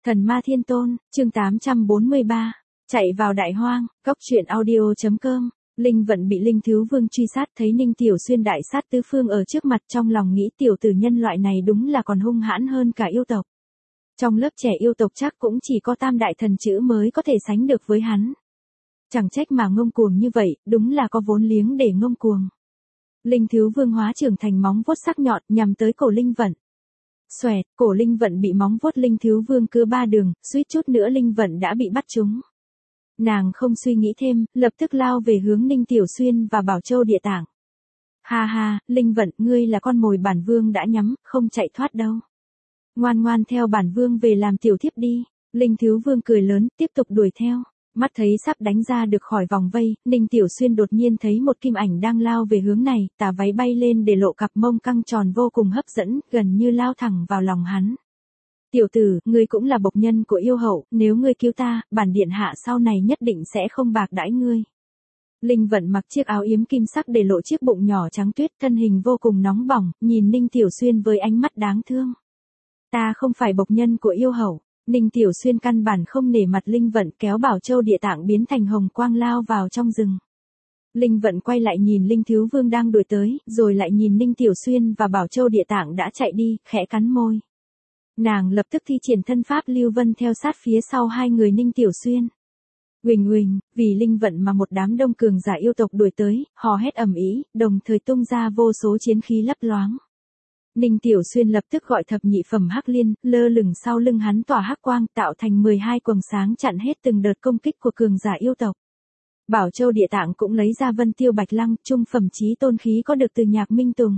Thần Ma Thiên Tôn, chương 843, chạy vào đại hoang, góc truyện audio.com. Linh Vận bị Linh Thiếu Vương truy sát, thấy Ninh Tiểu Xuyên đại sát tứ phương ở trước mặt, trong lòng nghĩ tiểu tử nhân loại này đúng là còn hung hãn hơn cả yêu tộc. Trong lớp trẻ yêu tộc chắc cũng chỉ có tam đại thần chữ mới có thể sánh được với hắn. Chẳng trách mà ngông cuồng như vậy, đúng là có vốn liếng để ngông cuồng. Linh Thiếu Vương hóa trưởng thành móng vuốt sắc nhọn nhằm tới cổ Linh Vận. Xoẹt, cổ Linh Vận bị móng vuốt Linh Thiếu Vương cưa ba đường, suýt chút nữa Linh Vận đã bị bắt trúng. Nàng không suy nghĩ thêm, lập tức lao về hướng Ninh Tiểu Xuyên và Bảo Châu Địa Tạng. Ha ha, Linh Vận, ngươi là con mồi bản vương đã nhắm, không chạy thoát đâu. Ngoan ngoan theo bản vương về làm tiểu thiếp đi. Linh Thiếu Vương cười lớn, tiếp tục đuổi theo. Mắt thấy sắp đánh ra được khỏi vòng vây, Ninh Tiểu Xuyên đột nhiên thấy một kim ảnh đang lao về hướng này, tà váy bay lên để lộ cặp mông căng tròn vô cùng hấp dẫn, gần như lao thẳng vào lòng hắn. Tiểu tử, ngươi cũng là bộc nhân của yêu hậu, nếu ngươi cứu ta, bản điện hạ sau này nhất định sẽ không bạc đãi ngươi. Linh Vận mặc chiếc áo yếm kim sắc để lộ chiếc bụng nhỏ trắng tuyết, thân hình vô cùng nóng bỏng, nhìn Ninh Tiểu Xuyên với ánh mắt đáng thương. Ta không phải bộc nhân của yêu hậu. Ninh Tiểu Xuyên căn bản không nể mặt Linh Vận, kéo Bảo Châu Địa Tạng biến thành hồng quang lao vào trong rừng. Linh Vận quay lại nhìn Linh Thiếu Vương đang đuổi tới, rồi lại nhìn Ninh Tiểu Xuyên và Bảo Châu Địa Tạng đã chạy đi, khẽ cắn môi. Nàng lập tức thi triển thân pháp Lưu Vân theo sát phía sau hai người Ninh Tiểu Xuyên. Huỳnh huỳnh, vì Linh Vận mà một đám đông cường giả yêu tộc đuổi tới, hò hét ầm ĩ, đồng thời tung ra vô số chiến khí lấp loáng. Ninh Tiểu Xuyên lập tức gọi thập nhị phẩm hắc liên, lơ lửng sau lưng hắn tỏa hắc quang, tạo thành 12 quầng sáng chặn hết từng đợt công kích của cường giả yêu tộc. Bảo Châu Địa Tạng cũng lấy ra Vân Tiêu Bạch Lăng, trung phẩm chí tôn khí có được từ Nhạc Minh Tùng.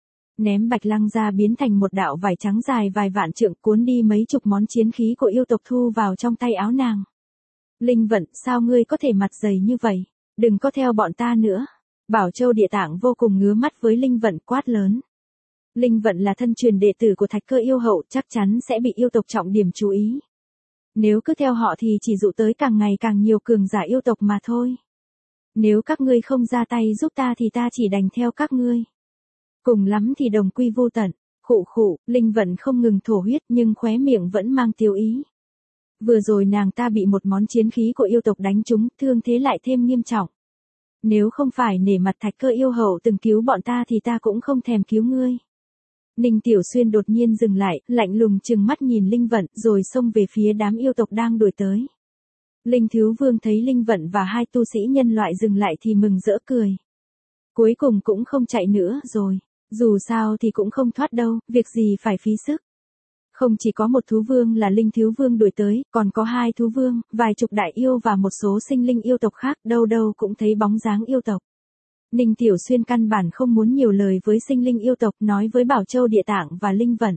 Ném Bạch Lăng ra biến thành một đạo vải trắng dài vài vạn trượng, cuốn đi mấy chục món chiến khí của yêu tộc thu vào trong tay áo nàng. Linh Vận, sao ngươi có thể mặt dày như vậy? Đừng có theo bọn ta nữa. Bảo Châu Địa Tạng vô cùng ngứa mắt với Linh Vận, quát lớn. Linh Vận là thân truyền đệ tử của Thạch Cơ yêu hậu, chắc chắn sẽ bị yêu tộc trọng điểm chú ý. Nếu cứ theo họ thì chỉ dụ tới càng ngày càng nhiều cường giả yêu tộc mà thôi. Nếu các ngươi không ra tay giúp ta thì ta chỉ đành theo các ngươi. Cùng lắm thì đồng quy vô tận. Khụ khụ, Linh Vận không ngừng thổ huyết nhưng khóe miệng vẫn mang tiêu ý. Vừa rồi nàng ta bị một món chiến khí của yêu tộc đánh trúng, thương thế lại thêm nghiêm trọng. Nếu không phải nể mặt Thạch Cơ yêu hậu từng cứu bọn ta thì ta cũng không thèm cứu ngươi. Ninh Tiểu Xuyên đột nhiên dừng lại, lạnh lùng trừng mắt nhìn Linh Vận, rồi xông về phía đám yêu tộc đang đuổi tới. Linh Thiếu Vương thấy Linh Vận và hai tu sĩ nhân loại dừng lại thì mừng rỡ cười. Cuối cùng cũng không chạy nữa rồi, dù sao thì cũng không thoát đâu, việc gì phải phí sức. Không chỉ có một thú vương là Linh Thiếu Vương đuổi tới, còn có hai thú vương, vài chục đại yêu và một số sinh linh yêu tộc khác, đâu đâu cũng thấy bóng dáng yêu tộc. Ninh Tiểu Xuyên căn bản không muốn nhiều lời với sinh linh yêu tộc, nói với Bảo Châu Địa Tạng và Linh Vận.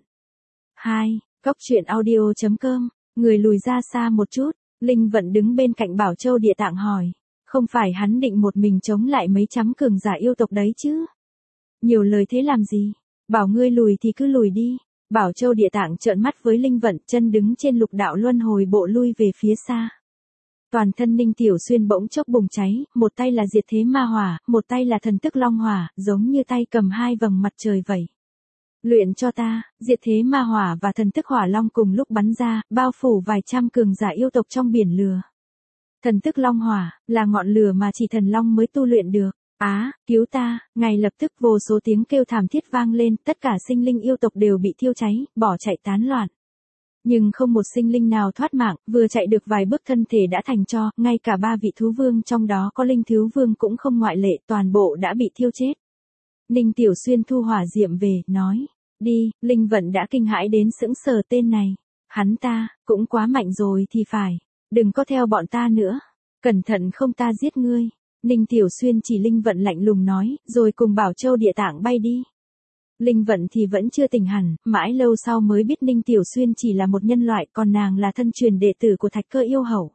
2. Góc truyện audio.com, người lùi ra xa một chút, Linh Vận đứng bên cạnh Bảo Châu Địa Tạng hỏi. Không phải hắn định một mình chống lại mấy trăm cường giả yêu tộc đấy chứ? Nhiều lời thế làm gì? Bảo ngươi lùi thì cứ lùi đi. Bảo Châu Địa Tạng trợn mắt với Linh Vận, chân đứng trên lục đạo luân hồi bộ lui về phía xa. Toàn thân Ninh Tiểu Xuyên bỗng chốc bùng cháy, một tay là diệt thế ma hỏa, một tay là thần tức long hỏa, giống như tay cầm hai vầng mặt trời vậy. Luyện cho ta, diệt thế ma hỏa và thần tức hỏa long cùng lúc bắn ra, bao phủ vài trăm cường giả yêu tộc trong biển lửa. Thần tức long hỏa, là ngọn lửa mà chỉ thần long mới tu luyện được. Á, cứu ta, ngay lập tức vô số tiếng kêu thảm thiết vang lên, tất cả sinh linh yêu tộc đều bị thiêu cháy, bỏ chạy tán loạn. Nhưng không một sinh linh nào thoát mạng, vừa chạy được vài bước thân thể đã thành tro, ngay cả ba vị thú vương trong đó có Linh Thiếu Vương cũng không ngoại lệ, toàn bộ đã bị thiêu chết. Ninh Tiểu Xuyên thu hỏa diệm về, nói, đi. Linh Vận đã kinh hãi đến sững sờ, tên này, hắn ta, cũng quá mạnh rồi thì phải, đừng có theo bọn ta nữa, cẩn thận không ta giết ngươi. Ninh Tiểu Xuyên chỉ Linh Vận lạnh lùng nói, rồi cùng Bảo Châu Địa Tạng bay đi. Linh Vận thì vẫn chưa tỉnh hẳn, mãi lâu sau mới biết Ninh Tiểu Xuyên chỉ là một nhân loại, còn nàng là thân truyền đệ tử của Thạch Cơ yêu hậu.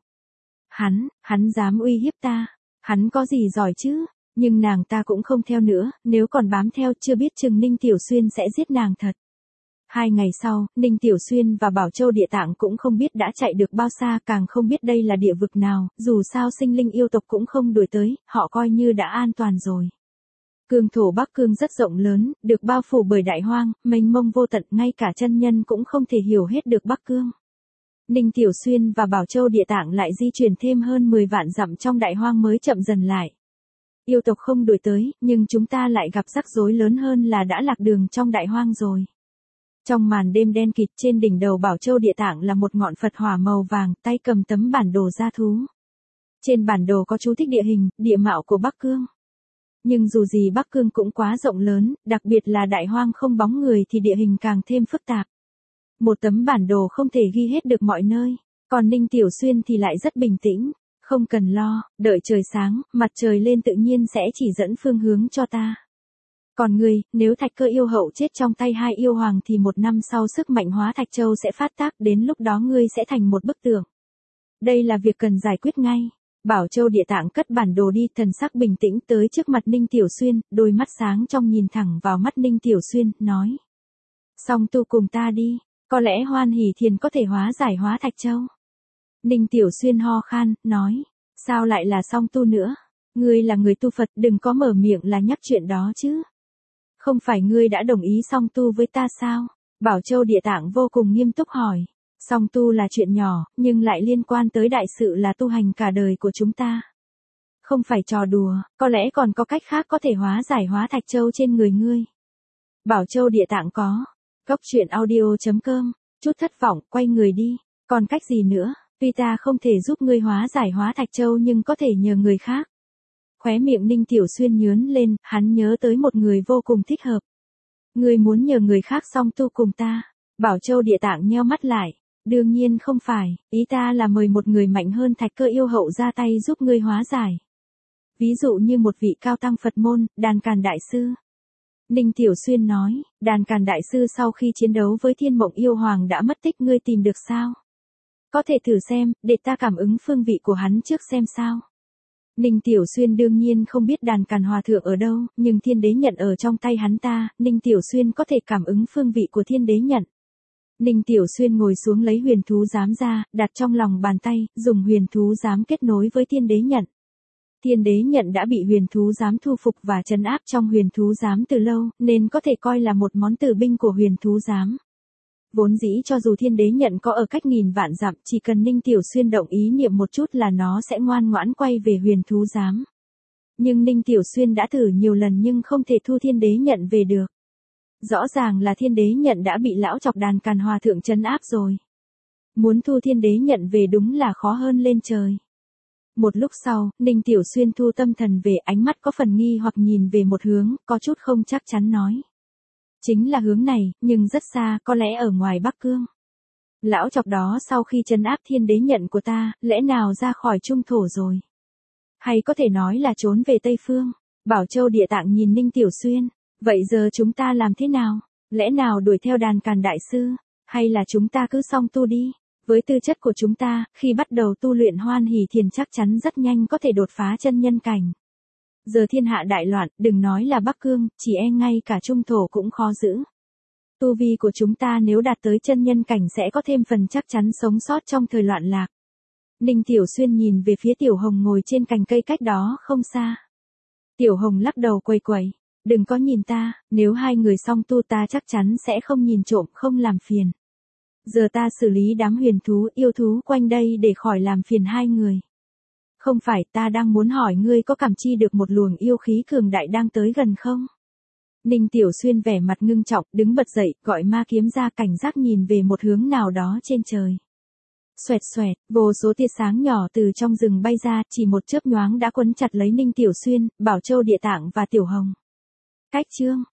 Hắn dám uy hiếp ta, hắn có gì giỏi chứ, nhưng nàng ta cũng không theo nữa, nếu còn bám theo chưa biết chừng Ninh Tiểu Xuyên sẽ giết nàng thật. 2 ngày sau, Ninh Tiểu Xuyên và Bảo Châu Địa Tạng cũng không biết đã chạy được bao xa, càng không biết đây là địa vực nào, dù sao sinh linh yêu tộc cũng không đuổi tới, họ coi như đã an toàn rồi. Cương thổ Bắc Cương rất rộng lớn, được bao phủ bởi đại hoang, mênh mông vô tận, ngay cả chân nhân cũng không thể hiểu hết được Bắc Cương. Ninh Tiểu Xuyên và Bảo Châu Địa Tạng lại di chuyển thêm hơn 10 vạn dặm trong đại hoang mới chậm dần lại. Yêu tộc không đuổi tới, nhưng chúng ta lại gặp rắc rối lớn hơn là đã lạc đường trong đại hoang rồi. Trong màn đêm đen kịt, trên đỉnh đầu Bảo Châu Địa Tạng là một ngọn Phật hỏa màu vàng, tay cầm tấm bản đồ gia thú. Trên bản đồ có chú thích địa hình, địa mạo của Bắc Cương. Nhưng dù gì Bắc Cương cũng quá rộng lớn, đặc biệt là đại hoang không bóng người thì địa hình càng thêm phức tạp. Một tấm bản đồ không thể ghi hết được mọi nơi, còn Ninh Tiểu Xuyên thì lại rất bình tĩnh, không cần lo, đợi trời sáng, mặt trời lên tự nhiên sẽ chỉ dẫn phương hướng cho ta. Còn ngươi, nếu Thạch Cơ yêu hậu chết trong tay hai yêu hoàng thì 1 năm sau sức mạnh hóa Thạch Châu sẽ phát tác, đến lúc đó ngươi sẽ thành một bức tượng. Đây là việc cần giải quyết ngay. Bảo Châu Địa Tạng cất bản đồ đi, thần sắc bình tĩnh tới trước mặt Ninh Tiểu Xuyên, đôi mắt sáng trong nhìn thẳng vào mắt Ninh Tiểu Xuyên, nói. Song tu cùng ta đi, có lẽ Hoan Hỷ Thiền có thể hóa giải hóa Thạch Châu. Ninh Tiểu Xuyên ho khan, nói. Sao lại là song tu nữa? Ngươi là người tu Phật, đừng có mở miệng là nhắc chuyện đó chứ. Không phải ngươi đã đồng ý song tu với ta sao? Bảo Châu Địa Tạng vô cùng nghiêm túc hỏi. Song tu là chuyện nhỏ, nhưng lại liên quan tới đại sự là tu hành cả đời của chúng ta. Không phải trò đùa, có lẽ còn có cách khác có thể hóa giải hóa Thạch Châu trên người ngươi. Bảo Châu Địa Tạng có. Cốc truyện audio.com, chút thất vọng, quay người đi. Còn cách gì nữa? Tuy ta không thể giúp ngươi hóa giải hóa Thạch Châu nhưng có thể nhờ người khác. Khóe miệng Ninh Tiểu Xuyên nhướng lên, hắn nhớ tới một người vô cùng thích hợp. Ngươi muốn nhờ người khác song tu cùng ta. Bảo Châu Địa Tạng nheo mắt lại. Đương nhiên không phải, ý ta là mời một người mạnh hơn Thạch Cơ yêu hậu ra tay giúp ngươi hóa giải. Ví dụ như một vị cao tăng Phật môn, Đàn Càn Đại Sư. Ninh Tiểu Xuyên nói, Đàn Càn Đại Sư sau khi chiến đấu với Thiên Mộng yêu hoàng đã mất tích, ngươi tìm được sao? Có thể thử xem, để ta cảm ứng phương vị của hắn trước xem sao. Ninh Tiểu Xuyên đương nhiên không biết Đàn Càn Hòa Thượng ở đâu, nhưng Thiên Đế Nhận ở trong tay hắn ta, Ninh Tiểu Xuyên có thể cảm ứng phương vị của Thiên Đế Nhận. Ninh Tiểu Xuyên ngồi xuống lấy huyền thú giám ra, đặt trong lòng bàn tay, dùng huyền thú giám kết nối với Thiên Đế Nhận. Thiên Đế Nhận đã bị huyền thú giám thu phục và trấn áp trong huyền thú giám từ lâu, nên có thể coi là một món tử binh của huyền thú giám. Vốn dĩ cho dù Thiên Đế Nhận có ở cách nghìn vạn dặm, chỉ cần Ninh Tiểu Xuyên động ý niệm một chút là nó sẽ ngoan ngoãn quay về huyền thú giám. Nhưng Ninh Tiểu Xuyên đã thử nhiều lần nhưng không thể thu Thiên Đế Nhận về được. Rõ ràng là Thiên Đế Nhận đã bị lão chọc Đàn Càn Hòa Thượng trấn áp rồi. Muốn thu Thiên Đế Nhận về đúng là khó hơn lên trời. Một lúc sau, Ninh Tiểu Xuyên thu tâm thần về, ánh mắt có phần nghi hoặc nhìn về một hướng, có chút không chắc chắn nói. Chính là hướng này, nhưng rất xa, có lẽ ở ngoài Bắc Cương. Lão chọc đó sau khi trấn áp Thiên Đế Nhận của ta, lẽ nào ra khỏi trung thổ rồi? Hay có thể nói là trốn về Tây Phương? Bảo Châu Địa Tạng nhìn Ninh Tiểu Xuyên. Vậy giờ chúng ta làm thế nào? Lẽ nào đuổi theo Đàn Càn Đại Sư? Hay là chúng ta cứ song tu đi? Với tư chất của chúng ta, khi bắt đầu tu luyện Hoan Hỷ Thiền chắc chắn rất nhanh có thể đột phá chân nhân cảnh. Giờ thiên hạ đại loạn, đừng nói là Bắc Cương, chỉ e ngay cả trung thổ cũng khó giữ. Tu vi của chúng ta nếu đạt tới chân nhân cảnh sẽ có thêm phần chắc chắn sống sót trong thời loạn lạc. Ninh Tiểu Xuyên nhìn về phía Tiểu Hồng ngồi trên cành cây cách đó không xa. Tiểu Hồng lắc đầu quầy quầy. Đừng có nhìn ta, nếu hai người song tu ta chắc chắn sẽ không nhìn trộm, không làm phiền. Giờ ta xử lý đám huyền thú, yêu thú quanh đây để khỏi làm phiền hai người. Không phải, ta đang muốn hỏi ngươi có cảm chi được một luồng yêu khí cường đại đang tới gần không? Ninh Tiểu Xuyên vẻ mặt ngưng trọng, đứng bật dậy, gọi ma kiếm ra, cảnh giác nhìn về một hướng nào đó trên trời. Xoẹt xoẹt, vô số tia sáng nhỏ từ trong rừng bay ra, chỉ một chớp nhoáng đã quấn chặt lấy Ninh Tiểu Xuyên, Bảo Châu Địa Tạng và Tiểu Hồng. Cách chương